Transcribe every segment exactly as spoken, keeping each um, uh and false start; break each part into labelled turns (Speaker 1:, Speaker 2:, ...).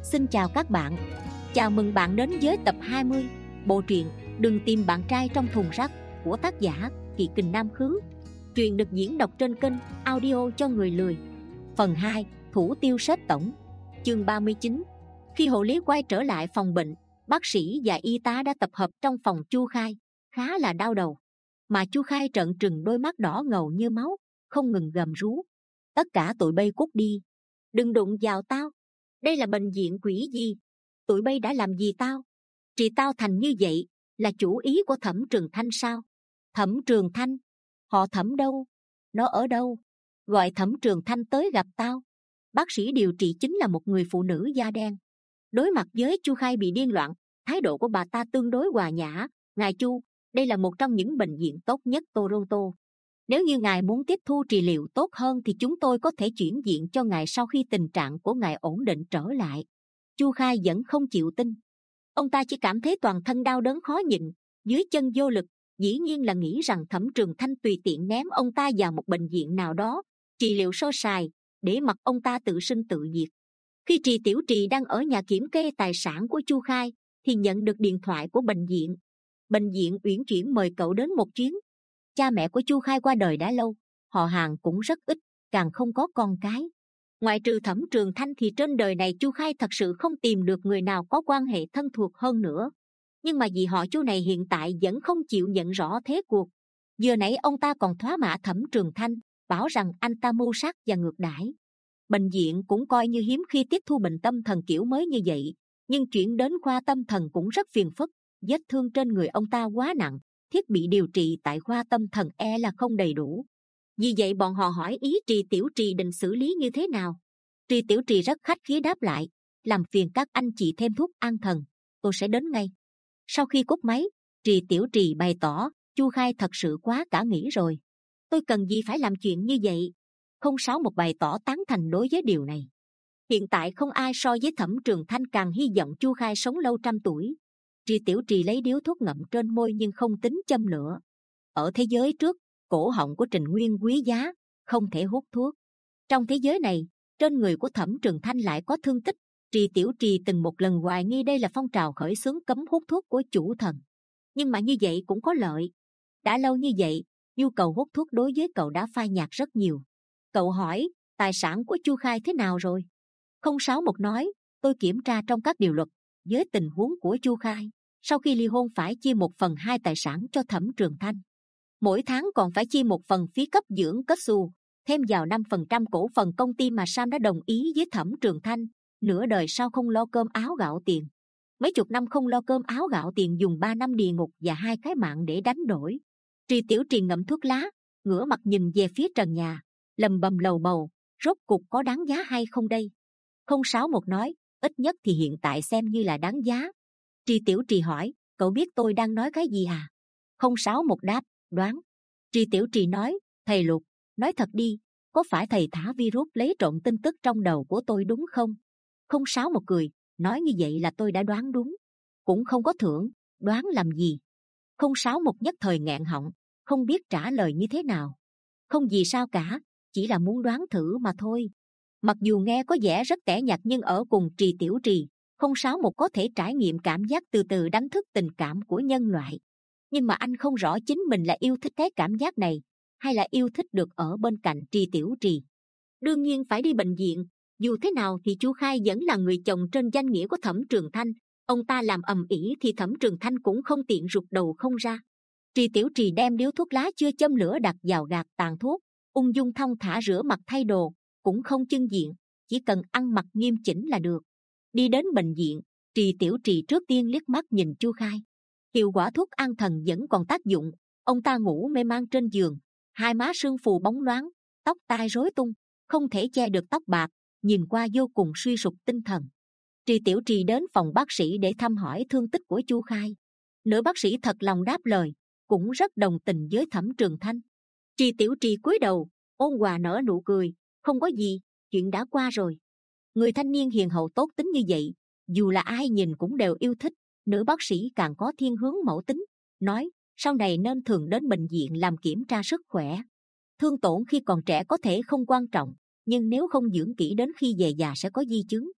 Speaker 1: Xin chào các bạn. Chào mừng bạn đến với tập hai mươi bộ truyện Đừng tìm bạn trai trong thùng rác của tác giả Kỳ Kình Nam Khứ. Truyện được diễn đọc trên kênh audio cho người lười. Phần hai, Thủ tiêu sếp tổng. Chương ba mươi chín. Khi hộ lý quay trở lại phòng bệnh, bác sĩ và y tá đã tập hợp trong phòng Chu Khai, khá là đau đầu. Mà Chu Khai trợn trừng đôi mắt đỏ ngầu như máu, không ngừng gầm rú: tất cả tụi bay cút đi, đừng đụng vào tao. Đây là bệnh viện quỷ gì? Tụi bay đã làm gì tao? Trị tao thành như vậy là chủ ý của Thẩm Trường Thanh sao? Thẩm Trường Thanh? Họ Thẩm đâu? Nó ở đâu? Gọi Thẩm Trường Thanh tới gặp tao. Bác sĩ điều trị chính là một người phụ nữ da đen. Đối mặt với Chu Khai bị điên loạn, thái độ của bà ta tương đối hòa nhã. Ngài Chu, đây là một trong những bệnh viện tốt nhất Toronto. Nếu như ngài muốn tiếp thu trị liệu tốt hơn thì chúng tôi có thể chuyển viện cho ngài sau khi tình trạng của ngài ổn định trở lại. Chu Khai vẫn không chịu tin. Ông ta chỉ cảm thấy toàn thân đau đớn khó nhịn, dưới chân vô lực. Dĩ nhiên là nghĩ rằng Thẩm Trường Thanh tùy tiện ném ông ta vào một bệnh viện nào đó, trị liệu sơ sài, để mặc ông ta tự sinh tự diệt. Khi Trì Tiểu Trì đang ở nhà kiểm kê tài sản của Chu Khai thì nhận được điện thoại của bệnh viện. Bệnh viện uyển chuyển mời cậu đến một chuyến. Cha mẹ của Chu Khai qua đời đã lâu, họ hàng cũng rất ít, càng không có con cái. Ngoại trừ Thẩm Trường Thanh thì trên đời này Chu Khai thật sự không tìm được người nào có quan hệ thân thuộc hơn nữa. Nhưng mà vì họ Chu này hiện tại vẫn không chịu nhận rõ thế cuộc. Vừa nãy ông ta còn thoá mạ Thẩm Trường Thanh, bảo rằng anh ta mưu sát và ngược đãi. Bệnh viện cũng coi như hiếm khi tiếp thu bệnh tâm thần kiểu mới như vậy, nhưng chuyển đến khoa tâm thần cũng rất phiền phức. Vết thương trên người ông ta quá nặng, thiết bị điều trị tại khoa tâm thần e là không đầy đủ. Vì vậy bọn họ hỏi ý Trì Tiểu Trì định xử lý như thế nào. Trì Tiểu Trì rất khách khí đáp lại: làm phiền các anh chị thêm thuốc an thần, tôi sẽ đến ngay. Sau khi cúp máy, Trì Tiểu Trì bày tỏ: Chu Khai thật sự quá cả nghĩ rồi, tôi cần gì phải làm chuyện như vậy. Không sáu một bày tỏ tán thành đối với điều này. Hiện tại không ai so với Thẩm Trường Thanh càng hy vọng Chu Khai sống lâu trăm tuổi. Trì Tiểu Trì lấy điếu thuốc ngậm trên môi nhưng không tính châm lửa. Ở thế giới trước, cổ họng của Trình Nguyên quý giá, không thể hút thuốc. Trong thế giới này, trên người của Thẩm Trường Thanh lại có thương tích. Trì Tiểu Trì từng một lần hoài nghi đây là phong trào khởi xướng cấm hút thuốc của chủ thần. Nhưng mà như vậy cũng có lợi. Đã lâu như vậy, nhu cầu hút thuốc đối với cậu đã phai nhạt rất nhiều. Cậu hỏi, tài sản của Chu Khai thế nào rồi? Không sáu một nói, tôi kiểm tra trong các điều luật, với tình huống của Chu Khai, sau khi ly hôn phải chia một phần hai tài sản cho Thẩm Trường Thanh. Mỗi tháng còn phải chia một phần phí cấp dưỡng kết xù, thêm vào năm phần trăm cổ phần công ty mà Sam đã đồng ý với Thẩm Trường Thanh. Nửa đời sau không lo cơm áo gạo tiền. Mấy chục năm không lo cơm áo gạo tiền, dùng ba năm địa ngục và hai cái mạng để đánh đổi. Trì Tiểu Trì ngậm thuốc lá, ngửa mặt nhìn về phía trần nhà, lầm bầm lầu bầu: rốt cục có đáng giá hay không đây? Không sáu một nói, ít nhất thì hiện tại xem như là đáng giá. Trì Tiểu Trì hỏi, cậu biết tôi đang nói cái gì à? Không sáu một đáp, đoán. Trì Tiểu Trì nói, thầy Lục, nói thật đi, có phải thầy thả virus lấy trộm tin tức trong đầu của tôi đúng không? Không sáu một cười, nói như vậy là tôi đã đoán đúng. Cũng không có thưởng, đoán làm gì? Không sáu một nhất thời nghẹn họng, không biết trả lời như thế nào. Không gì sao cả, chỉ là muốn đoán thử mà thôi. Mặc dù nghe có vẻ rất tẻ nhạt nhưng ở cùng Trì Tiểu Trì, không sáu một có thể trải nghiệm cảm giác từ từ đánh thức tình cảm của nhân loại. Nhưng mà anh không rõ chính mình là yêu thích cái cảm giác này, hay là yêu thích được ở bên cạnh Trì Tiểu Trì. Đương nhiên phải đi bệnh viện. Dù thế nào thì Chu Khai vẫn là người chồng trên danh nghĩa của Thẩm Trường Thanh. Ông ta làm ầm ĩ thì Thẩm Trường Thanh cũng không tiện rụt đầu không ra. Trì Tiểu Trì đem điếu thuốc lá chưa châm lửa đặt vào gạt tàn thuốc, ung dung thong thả rửa mặt thay đồ, cũng không chưng diện, chỉ cần ăn mặc nghiêm chỉnh là được. Đi đến bệnh viện, Trì Tiểu Trì trước tiên liếc mắt nhìn Chu Khai. Hiệu quả thuốc an thần vẫn còn tác dụng. Ông ta ngủ mê man trên giường, hai má sưng phù bóng loáng, tóc tai rối tung, không thể che được tóc bạc, nhìn qua vô cùng suy sụp tinh thần. Trì Tiểu Trì đến phòng bác sĩ để thăm hỏi thương tích của Chu Khai. Nữ bác sĩ thật lòng đáp lời, cũng rất đồng tình với Thẩm Trường Thanh. Trì Tiểu Trì cúi đầu, ôn hòa nở nụ cười, không có gì, chuyện đã qua rồi. Người thanh niên hiền hậu tốt tính như vậy, dù là ai nhìn cũng đều yêu thích. Nữ bác sĩ càng có thiên hướng mẫu tính, nói sau này nên thường đến bệnh viện làm kiểm tra sức khỏe. Thương tổn khi còn trẻ có thể không quan trọng, nhưng nếu không dưỡng kỹ đến khi về già sẽ có di chứng.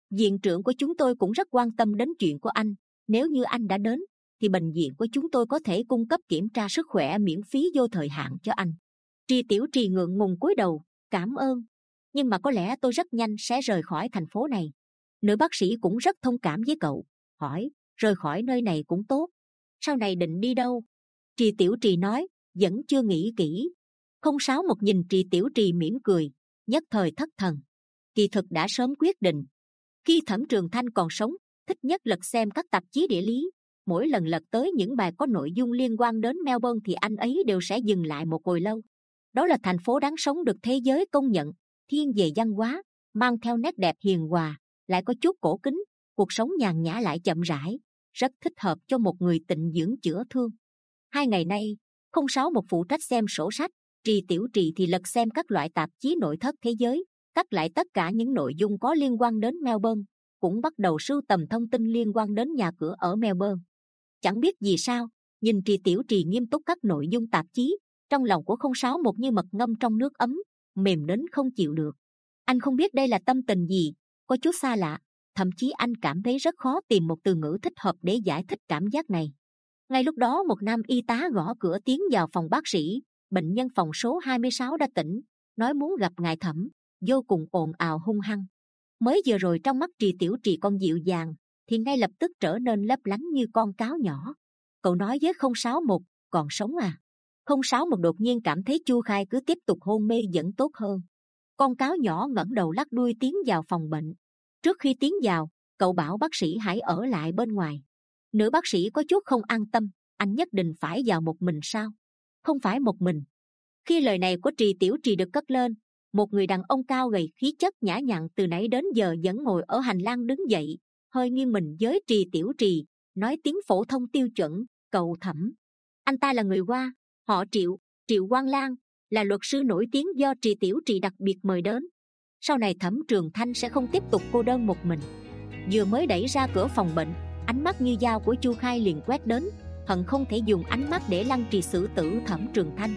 Speaker 1: Viện trưởng của chúng tôi cũng rất quan tâm đến chuyện của anh. Nếu như anh đã đến, thì bệnh viện của chúng tôi có thể cung cấp kiểm tra sức khỏe miễn phí vô thời hạn cho anh. Tri Tiểu Trì ngượng ngùng cúi đầu, cảm ơn. Nhưng mà có lẽ tôi rất nhanh sẽ rời khỏi thành phố này. Nữ bác sĩ cũng rất thông cảm với cậu, hỏi, rời khỏi nơi này cũng tốt. Sau này định đi đâu? Tri Tiểu Trì nói, vẫn chưa nghĩ kỹ. Không sáu một nhìn Tri Tiểu Trì mỉm cười, nhất thời thất thần. Kỳ thực đã sớm quyết định. Khi Thẩm Trường Thanh còn sống, thích nhất lật xem các tạp chí địa lý. Mỗi lần lật tới những bài có nội dung liên quan đến Melbourne thì anh ấy đều sẽ dừng lại một hồi lâu. Đó là thành phố đáng sống được thế giới công nhận, thiên về văn hóa, mang theo nét đẹp hiền hòa, lại có chút cổ kính, cuộc sống nhàn nhã lại chậm rãi, rất thích hợp cho một người tịnh dưỡng chữa thương. Hai ngày nay, không sáu một phụ trách xem sổ sách, Tri Tiểu Trì thì lật xem các loại tạp chí nội thất thế giới, cắt lại tất cả những nội dung có liên quan đến Melbourne, cũng bắt đầu sưu tầm thông tin liên quan đến nhà cửa ở Melbourne. Chẳng biết vì sao, nhìn Tri Tiểu Trì nghiêm túc các nội dung tạp chí, trong lòng của không sáu một như mật ngâm trong nước ấm, mềm đến không chịu được. Anh không biết đây là tâm tình gì, có chút xa lạ, thậm chí anh cảm thấy rất khó tìm một từ ngữ thích hợp để giải thích cảm giác này. Ngay lúc đó một nam y tá gõ cửa tiến vào phòng bác sĩ. Bệnh nhân phòng số hai mươi sáu đã tỉnh, nói muốn gặp ngài Thẩm, vô cùng ồn ào hung hăng. Mới vừa rồi trong mắt Tri Tiểu Trì con dịu dàng, thì ngay lập tức trở nên lấp lánh như con cáo nhỏ. Cậu nói với không sáu một, còn sống à? không sáu một đột nhiên cảm thấy Chu Khai cứ tiếp tục hôn mê vẫn tốt hơn. Con cáo nhỏ ngẩng đầu lắc đuôi tiến vào phòng bệnh. Trước khi tiến vào, cậu bảo bác sĩ hãy ở lại bên ngoài. Nữ bác sĩ có chút không an tâm, anh nhất định phải vào một mình sao? Không phải một mình. Khi lời này của Tri Tiểu Trì được cất lên, một người đàn ông cao gầy khí chất nhã nhặn từ nãy đến giờ vẫn ngồi ở hành lang đứng dậy, hơi nghiêng mình với Tri Tiểu Trì, nói tiếng phổ thông tiêu chuẩn, cậu Thẩm. Anh ta là người Hoa, họ Triệu, Triệu Quang Lan, là luật sư nổi tiếng do Tri Tiểu Trì đặc biệt mời đến. Sau này Thẩm Trường Thanh sẽ không tiếp tục cô đơn một mình. Vừa mới đẩy ra cửa phòng bệnh, ánh mắt như dao của Chu Khai liền quét đến, hận không thể dùng ánh mắt để lăng trì xử tử Thẩm Trường Thanh.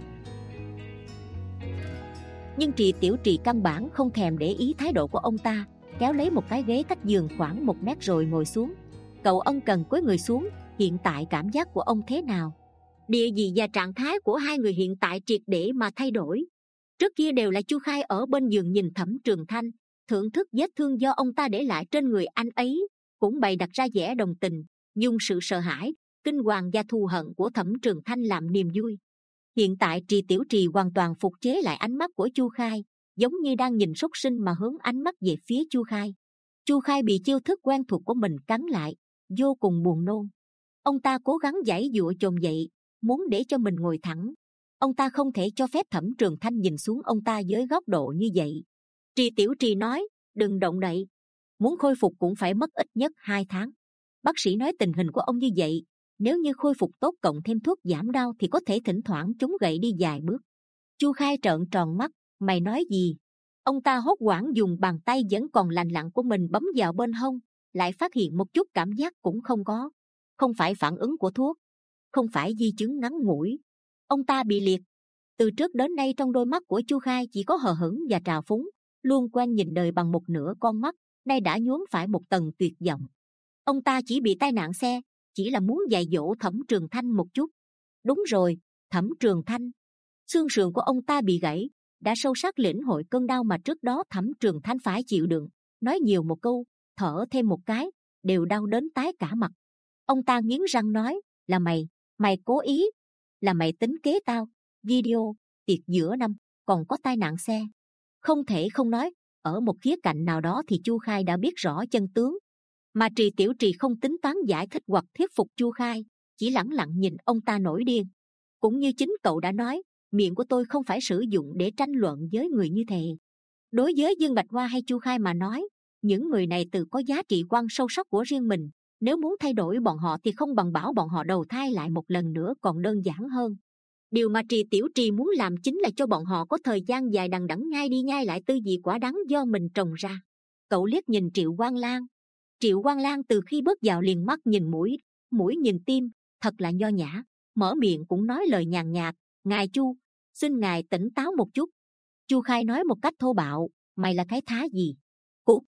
Speaker 1: Nhưng Tri Tiểu Trì căn bản không thèm để ý thái độ của ông ta, kéo lấy một cái ghế cách giường khoảng một mét rồi ngồi xuống. Cậu ân cần cúi người xuống, hiện tại cảm giác của ông thế nào? Địa vị và trạng thái của hai người hiện tại triệt để mà thay đổi. Trước kia đều là Chu Khai ở bên giường nhìn Thẩm Trường Thanh, thưởng thức vết thương do ông ta để lại trên người anh ấy, cũng bày đặt ra vẻ đồng tình, dùng sự sợ hãi, kinh hoàng và thù hận của Thẩm Trường Thanh làm niềm vui. Hiện tại Tri Tiểu Trì hoàn toàn phục chế lại ánh mắt của Chu Khai, giống như đang nhìn súc sinh mà hướng ánh mắt về phía Chu Khai. Chu Khai bị chiêu thức quen thuộc của mình cắn lại, vô cùng buồn nôn. Ông ta cố gắng giãy giụa chồm dậy, muốn để cho mình ngồi thẳng. Ông ta không thể cho phép Thẩm Trường Thanh nhìn xuống ông ta với góc độ như vậy. Tri Tiểu Trì nói, đừng động đậy. Muốn khôi phục cũng phải mất ít nhất hai tháng. Bác sĩ nói tình hình của ông như vậy, nếu như khôi phục tốt cộng thêm thuốc giảm đau thì có thể thỉnh thoảng chống gậy đi vài bước. Chu Khai trợn tròn mắt, mày nói gì? Ông ta hốt hoảng dùng bàn tay vẫn còn lành lặn của mình bấm vào bên hông, lại phát hiện một chút cảm giác cũng không có. Không phải phản ứng của thuốc, không phải di chứng ngắn ngủi. Ông ta bị liệt. Từ trước đến nay trong đôi mắt của Chu Khai chỉ có hờ hững và trào phúng, luôn quen nhìn đời bằng một nửa con mắt, nay đã nhuốm phải một tầng tuyệt vọng. Ông ta chỉ bị tai nạn xe, chỉ là muốn dạy dỗ Thẩm Trường Thanh một chút. Đúng rồi, Thẩm Trường Thanh. Xương sườn của ông ta bị gãy, đã sâu sắc lĩnh hội cơn đau mà trước đó Thẩm Trường Thanh phải chịu đựng. Nói nhiều một câu, thở thêm một cái, đều đau đến tái cả mặt. Ông ta nghiến răng nói, là mày, mày cố ý, là mày tính kế tao. Video, tiệc giữa năm, còn có tai nạn xe. Không thể không nói, ở một khía cạnh nào đó thì Chu Khai đã biết rõ chân tướng. Mà Tri Tiểu Trì không tính toán giải thích hoặc thuyết phục Chu Khai, chỉ lẳng lặng nhìn ông ta nổi điên. Cũng như chính cậu đã nói, miệng của tôi không phải sử dụng để tranh luận với người như thế. Đối với Dương Bạch Hoa hay Chu Khai mà nói, những người này tự có giá trị quan sâu sắc của riêng mình. Nếu muốn thay đổi bọn họ thì không bằng bảo bọn họ đầu thai lại một lần nữa còn đơn giản hơn. Điều mà Tri Tiểu Trì muốn làm chính là cho bọn họ có thời gian dài đằng đẵng nhai đi nhai lại tư vị quả đắng do mình trồng ra. Cậu liếc nhìn Triệu Quang Lan. Triệu Quang Lan từ khi bước vào liền mắt nhìn mũi, mũi nhìn tim, thật là nho nhã, mở miệng cũng nói lời nhàn nhạt, ngài Chu, xin ngài tỉnh táo một chút. Chu Khai nói một cách thô bạo, mày là cái thá gì? Cút.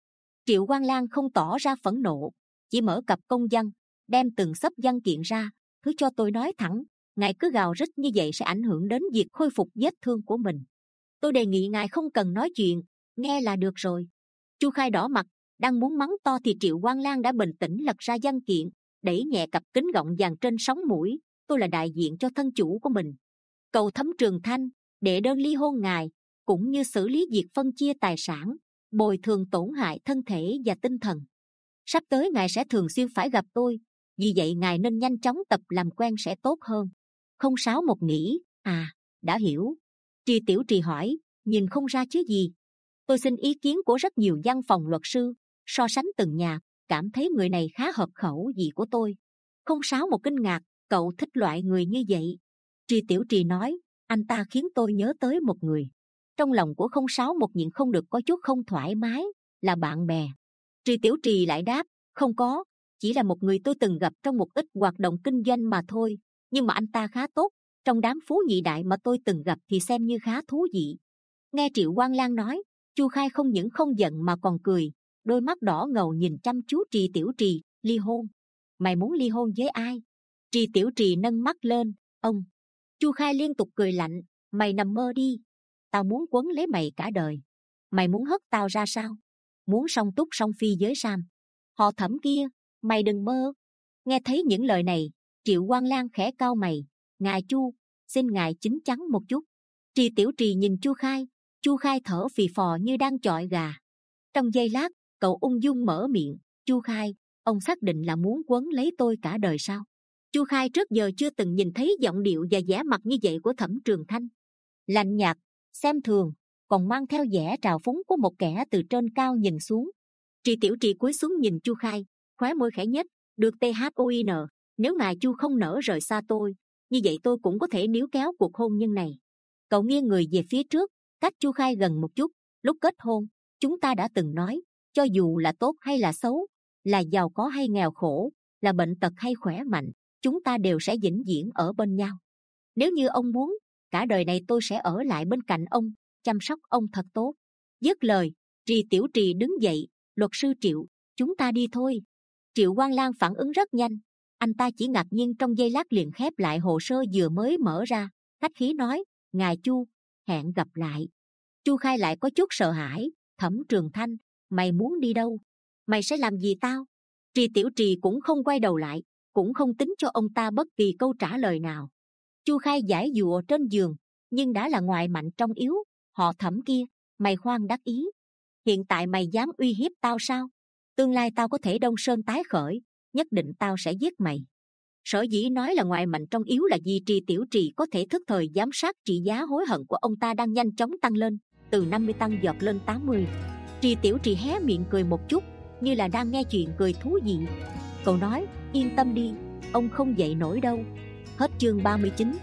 Speaker 1: Triệu Quang Lang không tỏ ra phẫn nộ, chỉ mở cặp công văn, đem từng xấp văn kiện ra. Thứ cho tôi nói thẳng, ngài cứ gào rít như vậy sẽ ảnh hưởng đến việc khôi phục vết thương của mình. Tôi đề nghị ngài không cần nói chuyện, nghe là được rồi. Chu Khai đỏ mặt, đang muốn mắng to thì Triệu Quang Lang đã bình tĩnh lật ra văn kiện, đẩy nhẹ cặp kính gọng vàng trên sống mũi. Tôi là đại diện cho thân chủ của mình, cầu Thẩm Trường Thanh đệ đơn ly hôn ngài, cũng như xử lý việc phân chia tài sản, bồi thường tổn hại thân thể và tinh thần. Sắp tới ngài sẽ thường xuyên phải gặp tôi, vì vậy ngài nên nhanh chóng tập làm quen sẽ tốt hơn. Không sáu một nghĩ, à, đã hiểu. Tri Tiểu Trì hỏi, nhìn không ra chứ gì? Tôi xin ý kiến của rất nhiều văn phòng luật sư, so sánh từng nhà, cảm thấy người này khá hợp khẩu vị của tôi. Không sáu một kinh ngạc, cậu thích loại người như vậy? Tri Tiểu Trì nói, anh ta khiến tôi nhớ tới một người. Trong lòng của không sáu một nhịn không được có chút không thoải mái, là bạn bè. Tri Tiểu Trì lại đáp, không có, chỉ là một người tôi từng gặp trong một ít hoạt động kinh doanh mà thôi. Nhưng mà anh ta khá tốt, trong đám phú nhị đại mà tôi từng gặp thì xem như khá thú vị. Nghe Triệu Quang Lang nói, Chu Khai không những không giận mà còn cười, đôi mắt đỏ ngầu nhìn chăm chú Tri Tiểu Trì. Ly hôn? Mày muốn ly hôn với ai? Tri Tiểu Trì nâng mắt lên, ông. Chu Khai liên tục cười lạnh, mày nằm mơ đi. Tao muốn quấn lấy mày cả đời. Mày muốn hất tao ra sao? Muốn song túc song phi với Sam? Họ Thẩm kia, mày đừng mơ. Nghe thấy những lời này, Triệu Quang Lang khẽ cau mày, ngài Chu, xin ngài chín chắn một chút. Tri Tiểu Trì nhìn Chu Khai, Chu Khai thở phì phò như đang chọi gà. Trong giây lát, cậu ung dung mở miệng, Chu Khai, ông xác định là muốn quấn lấy tôi cả đời sao? Chu Khai trước giờ chưa từng nhìn thấy giọng điệu và vẻ mặt như vậy của Thẩm Trường Thanh. Lạnh nhạt, xem thường, còn mang theo vẻ trào phúng của một kẻ từ trên cao nhìn xuống. Tri Tiểu Trì cúi xuống nhìn Chu Khai, khóe môi khẽ nhếch, được THOIN, nếu ngài Chu không nỡ rời xa tôi, như vậy tôi cũng có thể níu kéo cuộc hôn nhân này. Cậu nghiêng người về phía trước, cách Chu Khai gần một chút. Lúc kết hôn, chúng ta đã từng nói, cho dù là tốt hay là xấu, là giàu có hay nghèo khổ, là bệnh tật hay khỏe mạnh, chúng ta đều sẽ vĩnh viễn ở bên nhau. Nếu như ông muốn, cả đời này tôi sẽ ở lại bên cạnh ông, chăm sóc ông thật tốt. Dứt lời, Tri Tiểu Trì đứng dậy, luật sư Triệu, chúng ta đi thôi. Triệu Quang Lang phản ứng rất nhanh, anh ta chỉ ngạc nhiên trong giây lát liền khép lại hồ sơ vừa mới mở ra, khách khí nói, ngài Chu, hẹn gặp lại. Chu Khai lại có chút sợ hãi, Thẩm Trường Thanh, mày muốn đi đâu? Mày sẽ làm gì tao? Tri Tiểu Trì cũng không quay đầu lại, cũng không tính cho ông ta bất kỳ câu trả lời nào. Chu Khai giải dụa trên giường, nhưng đã là ngoại mạnh trong yếu. Họ Thẩm kia, mày khoan đắc ý. Hiện tại mày dám uy hiếp tao sao? Tương lai tao có thể đông sơn tái khởi, nhất định tao sẽ giết mày. Sở dĩ nói là ngoại mạnh trong yếu là vì Tri Tiểu Trì có thể thức thời giám sát trị giá hối hận của ông ta đang nhanh chóng tăng lên, từ năm mươi tăng giọt lên tám mươi. Tri Tiểu Trì hé miệng cười một chút, như là đang nghe chuyện cười thú vị. Cậu nói, yên tâm đi, ông không dậy nổi đâu. Hết chương ba mươi chín.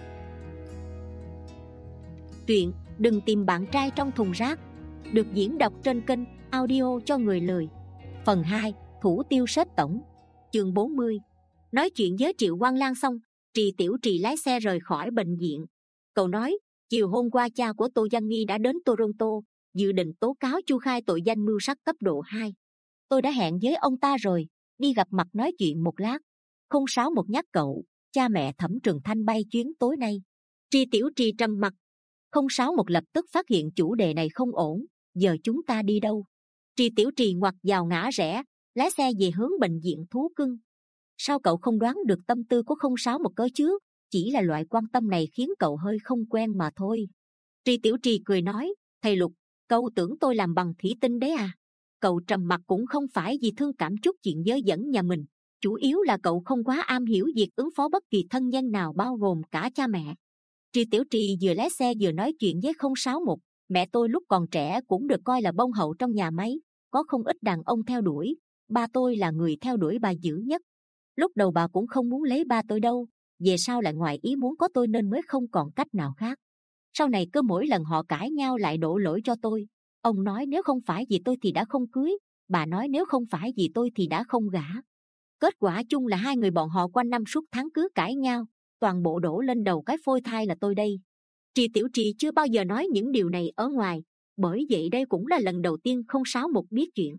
Speaker 1: Truyện Đừng Tìm Bạn Trai Trong Thùng Rác được diễn đọc trên kênh Audio Cho Người Lười. Phần hai, Thủ Tiêu Sếp Tổng. Chương bốn mươi. Nói chuyện với Triệu Quang Lang xong, Tri Tiểu Trì lái xe rời khỏi bệnh viện. Cậu nói, chiều hôm qua cha của Tô Văn Nghi đã đến Toronto, dự định tố cáo Chu Khai tội danh mưu sát cấp độ hai. Tôi đã hẹn với ông ta rồi, đi gặp mặt nói chuyện một lát. Không sáu một nhắc cậu, cha mẹ Thẩm Trường Thanh bay chuyến tối nay. Tri Tiểu Trì trầm mặt. Không sáu một lập tức phát hiện chủ đề này không ổn, giờ chúng ta đi đâu? Tri Tiểu Trì ngoặt vào ngã rẽ, lái xe về hướng bệnh viện thú cưng. Sao cậu không đoán được tâm tư của không sáu một cơ chứ? Chỉ là loại quan tâm này khiến cậu hơi không quen mà thôi. Tri Tiểu Trì cười nói, thầy Lục, cậu tưởng tôi làm bằng thủy tinh đấy à? Cậu trầm mặt cũng không phải vì thương cảm chút chuyện dơ dẫn nhà mình, chủ yếu là cậu không quá am hiểu việc ứng phó bất kỳ thân nhân nào bao gồm cả cha mẹ. Tri Tiểu Trì vừa lái xe vừa nói chuyện với không sáu một, mẹ tôi lúc còn trẻ cũng được coi là bông hậu trong nhà máy, có không ít đàn ông theo đuổi, ba tôi là người theo đuổi bà dữ nhất. Lúc đầu bà cũng không muốn lấy ba tôi đâu, về sau lại ngoài ý muốn có tôi nên mới không còn cách nào khác. Sau này cứ mỗi lần họ cãi nhau lại đổ lỗi cho tôi. Ông nói nếu không phải vì tôi thì đã không cưới, bà nói nếu không phải vì tôi thì đã không gả. Kết quả chung là hai người bọn họ quanh năm suốt tháng cứ cãi nhau, toàn bộ đổ lên đầu cái phôi thai là tôi đây. Tri Tiểu Trì chưa bao giờ nói những điều này ở ngoài, bởi vậy đây cũng là lần đầu tiên không sáu một biết chuyện.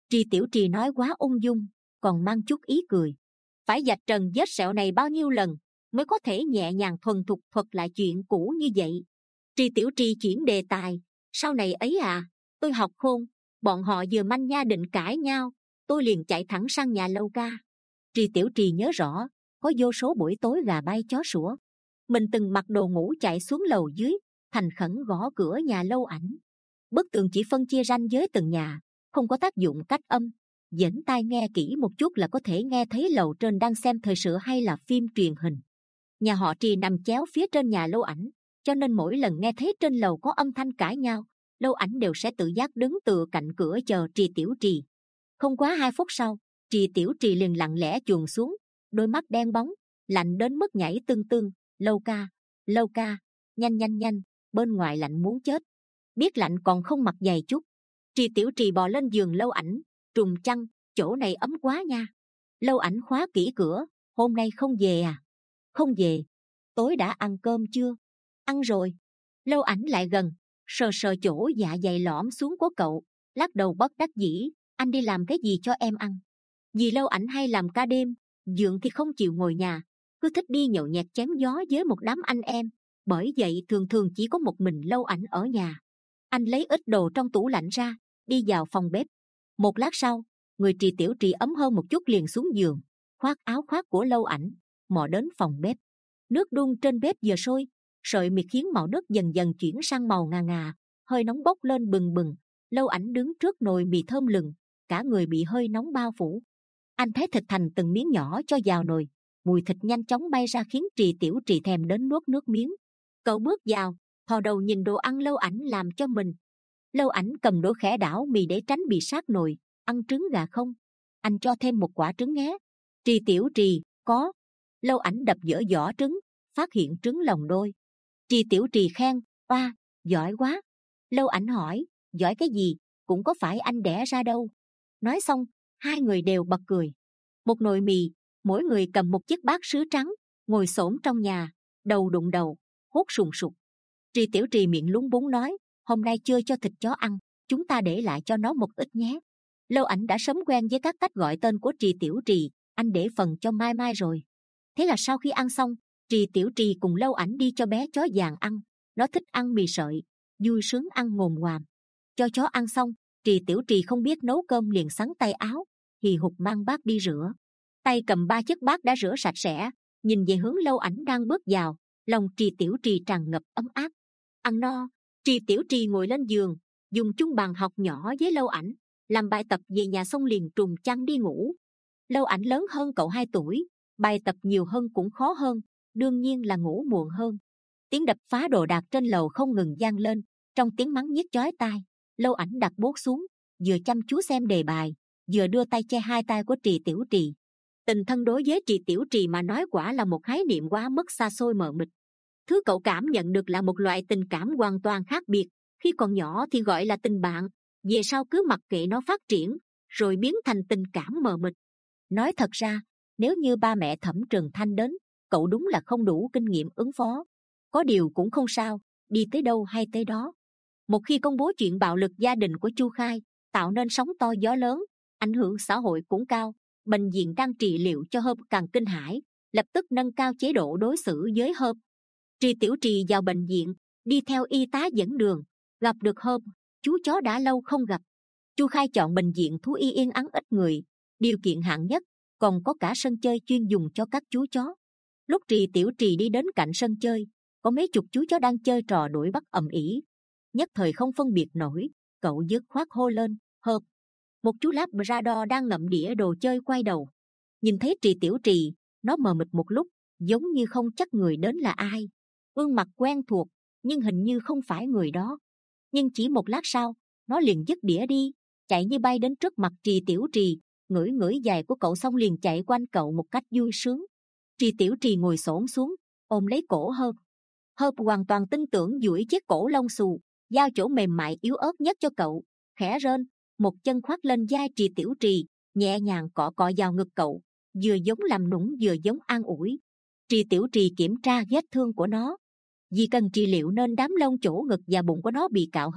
Speaker 1: Trì Tiểu Trì nói quá ung dung, còn mang chút ý cười. Phải vạch trần vết sẹo này bao nhiêu lần mới có thể nhẹ nhàng thuần thục thuật lại chuyện cũ như vậy. Trì Tiểu Trì chuyển đề tài. Sau này ấy à, tôi học khôn, bọn họ vừa manh nha định cãi nhau, tôi liền chạy thẳng sang nhà Lâu Ca. Trì Tiểu Trì nhớ rõ, có vô số buổi tối gà bay chó sủa, mình từng mặc đồ ngủ chạy xuống lầu dưới, thành khẩn gõ cửa nhà Lâu Ảnh. Bức tường chỉ phân chia ranh giới từng nhà, không có tác dụng cách âm. Dễn tai nghe kỹ một chút là có thể nghe thấy lầu trên đang xem thời sự hay là phim truyền hình. Nhà họ Trì nằm chéo phía trên nhà Lâu Ảnh, cho nên mỗi lần nghe thấy trên lầu có âm thanh cãi nhau, Lâu Ảnh đều sẽ tự giác đứng tựa cạnh cửa chờ Trì Tiểu Trì. Không quá hai phút sau, Trì Tiểu Trì liền lặng lẽ chuồn xuống, đôi mắt đen bóng, lạnh đến mức nhảy tưng tưng. Lâu Ca, Lâu Ca, nhanh nhanh nhanh, bên ngoài lạnh muốn chết. Biết lạnh còn không mặc giày chút. Trì Tiểu Trì bò lên giường Lâu Ảnh, trùm chăn, chỗ này ấm quá nha. Lâu Ảnh khóa kỹ cửa. Hôm nay không về à? Không về. Tối đã ăn cơm chưa? Ăn rồi. Lâu Ảnh lại gần, sờ sờ chỗ dạ dày lõm xuống của cậu, lắc đầu bất đắc dĩ. Anh đi làm cái gì cho em ăn? Vì Lâu Ảnh hay làm ca đêm, Dượng thì không chịu ngồi nhà, cứ thích đi nhậu nhẹt chém gió với một đám anh em. Bởi vậy thường thường chỉ có một mình Lâu Ảnh ở nhà. Anh lấy ít đồ trong tủ lạnh ra, đi vào phòng bếp. Một lát sau, người Trì Tiểu Trì ấm hơn một chút liền xuống giường, khoác áo khoác của Lâu Ảnh, mò đến phòng bếp. Nước đun trên bếp vừa sôi, sợi miệt khiến màu nước dần dần chuyển sang màu ngà ngà, hơi nóng bốc lên bừng bừng. Lâu Ảnh đứng trước nồi mì thơm lừng, cả người bị hơi nóng bao phủ. Anh thái thịt thành từng miếng nhỏ cho vào nồi, mùi thịt nhanh chóng bay ra khiến Trì Tiểu Trì thèm đến nuốt nước miếng. Cậu bước vào, thò đầu nhìn đồ ăn Lâu Ảnh làm cho mình. Lâu Ảnh cầm đũa khẽ đảo mì để tránh bị sát nồi. Ăn trứng gà không? Anh cho thêm một quả trứng nhé. Trì Tiểu Trì, có. Lâu Ảnh đập dở vỏ trứng, phát hiện trứng lồng đôi. Trì Tiểu Trì khen, oa, giỏi quá. Lâu Ảnh hỏi, giỏi cái gì? Cũng có phải anh đẻ ra đâu. Nói xong, hai người đều bật cười. Một nồi mì, mỗi người cầm một chiếc bát sứ trắng, ngồi xổm trong nhà, đầu đụng đầu, hốt sùng sục. Trì Tiểu Trì miệng lúng búng nói, hôm nay chưa cho thịt chó ăn, chúng ta để lại cho nó một ít nhé. Lâu Ảnh đã sớm quen với các cách gọi tên của Trì Tiểu Trì, anh để phần cho Mai Mai rồi. Thế là sau khi ăn xong, Trì Tiểu Trì cùng Lâu Ảnh đi cho bé chó vàng ăn. Nó thích ăn mì sợi, vui sướng ăn ngồm ngoàm. Cho chó ăn xong, Trì Tiểu Trì không biết nấu cơm liền xắn tay áo, hì hục mang bát đi rửa. Tay cầm ba chiếc bát đã rửa sạch sẽ, nhìn về hướng Lâu Ảnh đang bước vào, lòng Trì Tiểu Trì tràn ngập ấm áp. Ăn no, Trì Tiểu Trì ngồi lên giường, dùng chung bàn học nhỏ với Lâu Ảnh, làm bài tập về nhà xong liền trùm chăn đi ngủ. Lâu Ảnh lớn hơn cậu hai tuổi, bài tập nhiều hơn cũng khó hơn, đương nhiên là ngủ muộn hơn. Tiếng đập phá đồ đạc trên lầu không ngừng vang lên, trong tiếng mắng nhiếc chói tai. Lâu Ảnh đặt bút xuống, vừa chăm chú xem đề bài, vừa đưa tay che hai tay của Trì Tiểu Trì. Tình thân đối với Trì Tiểu Trì mà nói quả là một khái niệm quá mức xa xôi mờ mịt. Thứ cậu cảm nhận được là một loại tình cảm hoàn toàn khác biệt. Khi còn nhỏ thì gọi là tình bạn, về sau cứ mặc kệ nó phát triển, rồi biến thành tình cảm mờ mịt. Nói thật ra, nếu như ba mẹ Thẩm Trừng Thanh đến, cậu đúng là không đủ kinh nghiệm ứng phó. Có điều cũng không sao, đi tới đâu hay tới đó. Một khi công bố chuyện bạo lực gia đình của Chu Khai, tạo nên sóng to gió lớn, ảnh hưởng xã hội cũng cao. Bệnh viện đang trị liệu cho Hợp càng kinh hãi, lập tức nâng cao chế độ đối xử với Hợp. Trì Tiểu Trì vào bệnh viện, đi theo y tá dẫn đường, gặp được Hợp, chú chó đã lâu không gặp. Chu Khai chọn bệnh viện thú y yên ắng ít người, điều kiện hạng nhất, còn có cả sân chơi chuyên dùng cho các chú chó. Lúc Trì Tiểu Trì đi đến cạnh sân chơi, có mấy chục chú chó đang chơi trò đuổi bắt ầm ĩ. Nhất thời không phân biệt nổi, cậu dứt khoát hô lên, Hợp. Một chú Labrador đang ngậm đĩa đồ chơi quay đầu, nhìn thấy Trì Tiểu Trì, nó mờ mịt một lúc, giống như không chắc người đến là ai. Gương mặt quen thuộc, nhưng hình như không phải người đó. Nhưng chỉ một lát sau, nó liền dứt đĩa đi, chạy như bay đến trước mặt Trì Tiểu Trì, ngửi ngửi giày của cậu xong liền chạy quanh cậu một cách vui sướng. Trì Tiểu Trì ngồi xổm xuống, ôm lấy cổ Hợp. Hợp hoàn toàn tin tưởng duỗi chiếc cổ lông xù, giao chỗ mềm mại yếu ớt nhất cho cậu, khẽ rên, một chân khoác lên vai Trì Tiểu Trì, nhẹ nhàng cọ cọ vào ngực cậu, vừa giống làm nũng vừa giống an ủi. Trì Tiểu Trì kiểm tra vết thương của nó, vì cần trị liệu nên đám lông chỗ ngực và bụng của nó bị cạo hết,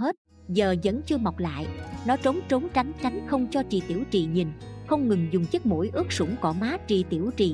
Speaker 1: giờ vẫn chưa mọc lại. Nó trốn trốn tránh tránh không cho Trì Tiểu Trì nhìn, không ngừng dùng chiếc mũi ướt sũng cọ má Trì Tiểu Trì.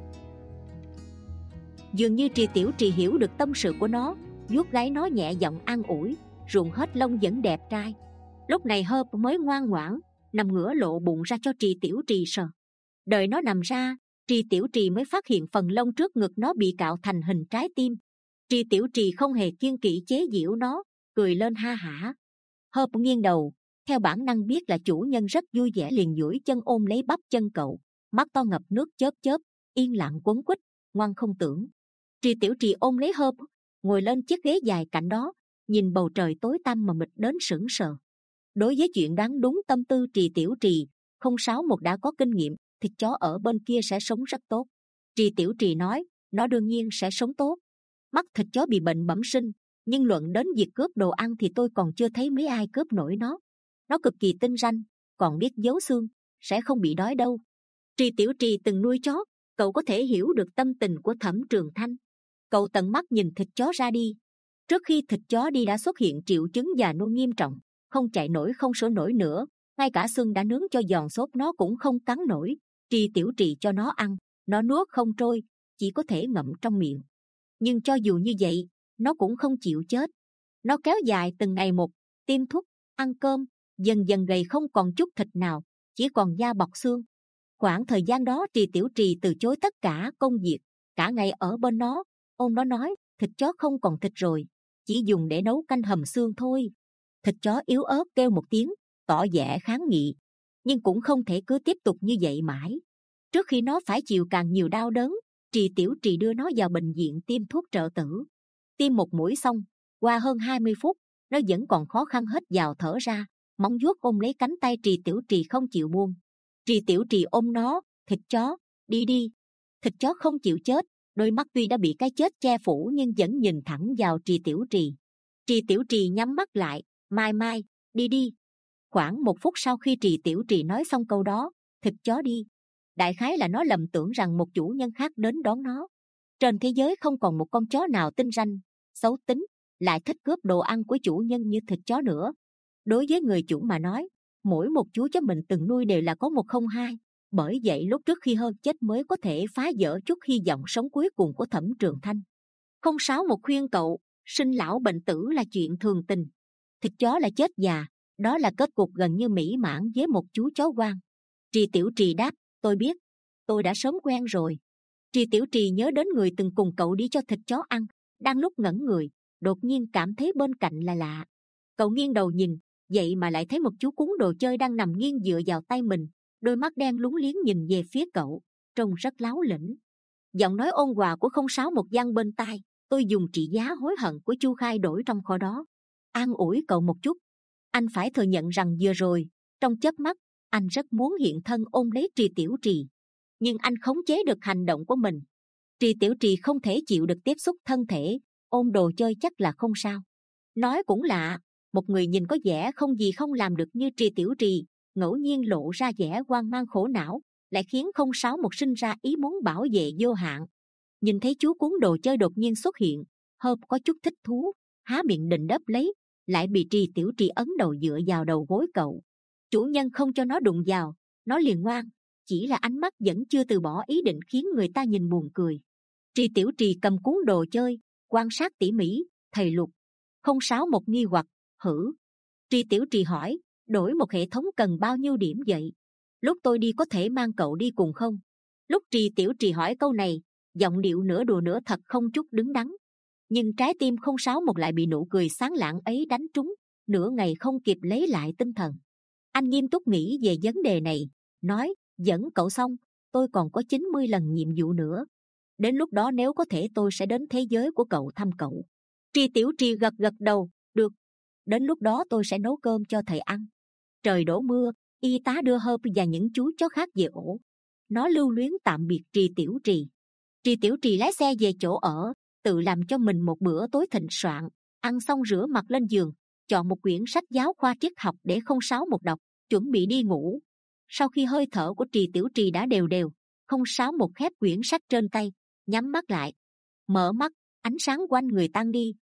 Speaker 1: Dường như Trì Tiểu Trì hiểu được tâm sự của nó, vuốt gáy nó nhẹ giọng an ủi, ruộng hết lông vẫn đẹp trai. Lúc này Herb mới ngoan ngoãn nằm ngửa lộ bụng ra cho Trì Tiểu Trì sờ. Đợi nó nằm ra, Trì Tiểu Trì mới phát hiện phần lông trước ngực nó bị cạo thành hình trái tim. Trì Tiểu Trì không hề kiêng kỵ chế giễu nó, cười lên ha hả. Herb nghiêng đầu, theo bản năng biết là chủ nhân rất vui vẻ, liền duỗi chân ôm lấy bắp chân cậu, mắt to ngập nước chớp chớp, yên lặng quấn quýt, ngoan không tưởng. Trì Tiểu Trì ôm lấy Herb, ngồi lên chiếc ghế dài cạnh đó, nhìn bầu trời tối tăm mà mịt đến sững sờ. Đối với chuyện đoán đúng tâm tư Trì Tiểu Trì, không sáu một đã có kinh nghiệm, thịt chó ở bên kia sẽ sống rất tốt. Trì Tiểu Trì nói, nó đương nhiên sẽ sống tốt. Mắt thịt chó bị bệnh bẩm sinh, nhưng luận đến việc cướp đồ ăn thì tôi còn chưa thấy mấy ai cướp nổi nó. Nó cực kỳ tinh ranh, còn biết giấu xương, sẽ không bị đói đâu. Trì Tiểu Trì từng nuôi chó, cậu có thể hiểu được tâm tình của Thẩm Trường Thanh. Cậu tận mắt nhìn thịt chó ra đi. Trước khi thịt chó đi đã xuất hiện triệu chứng già nua nghiêm trọng, không chạy nổi không sổ nổi nữa, ngay cả xương đã nướng cho giòn xốp nó cũng không cắn nổi. Trì Tiểu Trì cho nó ăn, nó nuốt không trôi, chỉ có thể ngậm trong miệng. Nhưng cho dù như vậy, nó cũng không chịu chết. Nó kéo dài từng ngày một, tiêm thuốc, ăn cơm, dần dần gầy không còn chút thịt nào, chỉ còn da bọc xương. Khoảng thời gian đó Trì Tiểu Trì từ chối tất cả công việc, cả ngày ở bên nó, ôm nó nói, thịt chó không còn thịt rồi, chỉ dùng để nấu canh hầm xương thôi. Thịt chó yếu ớt kêu một tiếng, tỏ vẻ kháng nghị, nhưng cũng không thể cứ tiếp tục như vậy mãi. Trước khi nó phải chịu càng nhiều đau đớn, Trì Tiểu Trì đưa nó vào bệnh viện tiêm thuốc trợ tử. Tiêm một mũi xong, qua hơn hai mươi phút, nó vẫn còn khó khăn hít vào thở ra, móng vuốt ôm lấy cánh tay Trì Tiểu Trì không chịu buông. Trì Tiểu Trì ôm nó, thịt chó, đi đi. Thịt chó không chịu chết, đôi mắt tuy đã bị cái chết che phủ nhưng vẫn nhìn thẳng vào Trì Tiểu Trì. Trì Tiểu Trì nhắm mắt lại, mai mai, đi đi. Khoảng một phút sau khi Trì Tiểu Trì nói xong câu đó, thịt chó đi. Đại khái là nó lầm tưởng rằng một chủ nhân khác đến đón nó. Trên thế giới không còn một con chó nào tinh ranh, xấu tính, lại thích cướp đồ ăn của chủ nhân như thịt chó nữa. Đối với người chủ mà nói, mỗi một chú chó mình từng nuôi đều là có một không hai. Bởi vậy lúc trước khi hơn chết mới có thể phá vỡ chút hy vọng sống cuối cùng của Thẩm Trường Thanh. Không sáu một khuyên cậu, sinh lão bệnh tử là chuyện thường tình. Thịt chó là chết già, đó là kết cục gần như mỹ mãn với một chú chó ngoan. Trì Tiểu Trì đáp, tôi biết, tôi đã sớm quen rồi. Trì Tiểu Trì nhớ đến người từng cùng cậu đi cho thịt chó ăn, đang lúc ngẩn người, đột nhiên cảm thấy bên cạnh là lạ. Cậu nghiêng đầu nhìn, vậy mà lại thấy một chú cún đồ chơi đang nằm nghiêng dựa vào tay mình, đôi mắt đen lúng liếng nhìn về phía cậu, trông rất láo lĩnh. Giọng nói ôn hòa của không sáu một vang bên tai, tôi dùng trị giá hối hận của Chu Khai đổi trong kho đó. An ủi cậu một chút. Anh phải thừa nhận rằng vừa rồi, trong chớp mắt, anh rất muốn hiện thân ôm lấy Trì Tiểu Trì, nhưng anh khống chế được hành động của mình. Trì Tiểu Trì không thể chịu được tiếp xúc thân thể, ôm đồ chơi chắc là không sao. Nói cũng lạ, một người nhìn có vẻ không gì không làm được như Trì Tiểu Trì, ngẫu nhiên lộ ra vẻ hoang mang khổ não, lại khiến không sáu một sinh ra ý muốn bảo vệ vô hạn. Nhìn thấy chú cuốn đồ chơi đột nhiên xuất hiện, Herb có chút thích thú, há miệng định đớp lấy, lại bị Trì Tiểu Trì ấn đầu dựa vào đầu gối cậu. Chủ nhân không cho nó đụng vào, nó liền ngoan, chỉ là ánh mắt vẫn chưa từ bỏ ý định khiến người ta nhìn buồn cười. Trì Tiểu Trì cầm cuốn đồ chơi, quan sát tỉ mỉ, thầy Lục. Không sáu một nghi hoặc, hử? Trì Tiểu Trì hỏi, đổi một hệ thống cần bao nhiêu điểm vậy? Lúc tôi đi có thể mang cậu đi cùng không? Lúc Trì Tiểu Trì hỏi câu này, giọng điệu nửa đùa nửa thật không chút đứng đắn. Nhưng trái tim không sáu một lại bị nụ cười sáng lạng ấy đánh trúng, nửa ngày không kịp lấy lại tinh thần. Anh nghiêm túc nghĩ về vấn đề này, nói, dẫn cậu xong, tôi còn có chín mươi lần nhiệm vụ nữa. Đến lúc đó nếu có thể tôi sẽ đến thế giới của cậu thăm cậu. Trì Tiểu Trì gật gật đầu, được. Đến lúc đó tôi sẽ nấu cơm cho thầy ăn. Trời đổ mưa, y tá đưa Herb và những chú chó khác về ổ. Nó lưu luyến tạm biệt Trì Tiểu Trì. Trì Tiểu Trì lái xe về chỗ ở, tự làm cho mình một bữa tối thịnh soạn, ăn xong rửa mặt lên giường, chọn một quyển sách giáo khoa triết học để không sáu một đọc, chuẩn bị đi ngủ. Sau khi hơi thở của Trì Tiểu Trì đã đều đều, không sáu một khép quyển sách trên tay, nhắm mắt lại. Mở mắt, ánh sáng quanh người tan đi,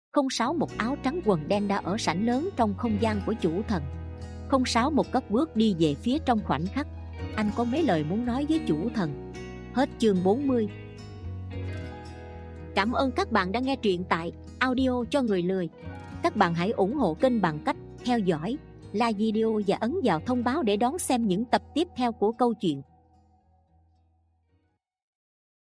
Speaker 1: Không sáu một áo trắng quần đen đã ở sảnh lớn trong không gian của chủ thần. Không sáu một cất bước đi về phía trong khoảnh khắc. Anh có mấy lời muốn nói với chủ thần. Hết chương bốn mươi. Cảm ơn các bạn đã nghe truyện tại Audio cho người lười. Các bạn hãy ủng hộ kênh bằng cách theo dõi, like video và ấn vào thông báo để đón xem những tập tiếp theo của câu chuyện.